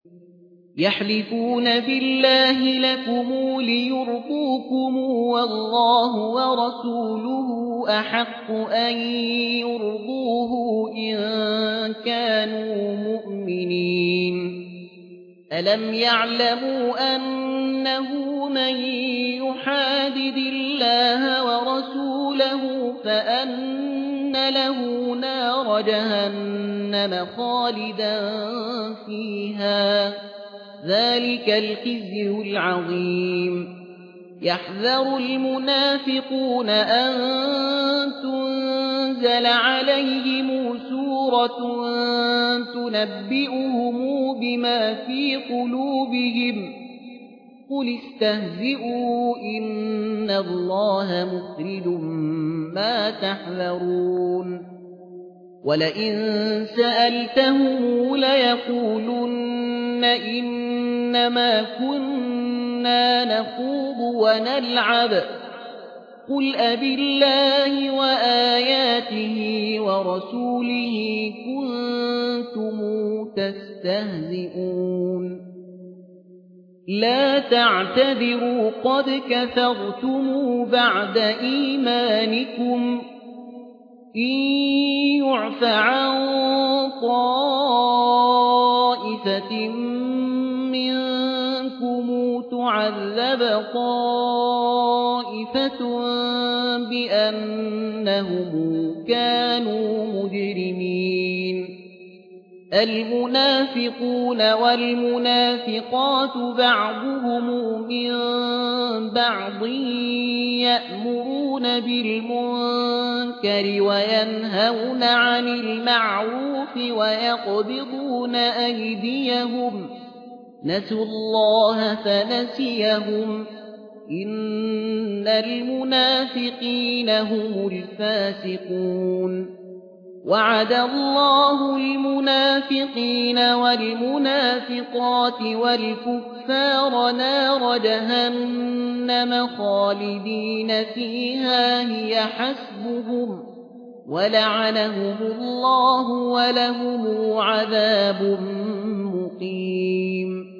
يحلفون بالله لكم ليرضوكم والله ورسوله أحق أن يرضوه إن كانوا مؤمنين ألم يعلموا أنه من يحادد الله ورسوله فأن له نار جهنم خالدا فيها ذلك الخزي العظيم يحذر المنافقون أن تنزل عليهم سورة تنبئهم بما في قلوبهم قل استهزئوا إن الله مخرج ما تحذرون ولئن سألتهم ليقولن إنما كنا نخوض ونلعب قل أبالله وآياته ورسوله كنتم تستهزئون لا تعتذروا قد كفرتم بعد إيمانكم إن يعف عن طائفة منكم تعذب طائفة بأنهم كانوا مجرمين المنافقون والمنافقات بعضهم من بعض يأمرون بالمنكر وينهون عن المعروف ويقبضون أيديهم نسوا الله فنسيهم إن المنافقين هم الفاسقون وعد الله المنافقين والمنافقات والكفار نار جهنم خالدين فيها هي حسبهم ولعنهم الله ولهم عذاب مقيم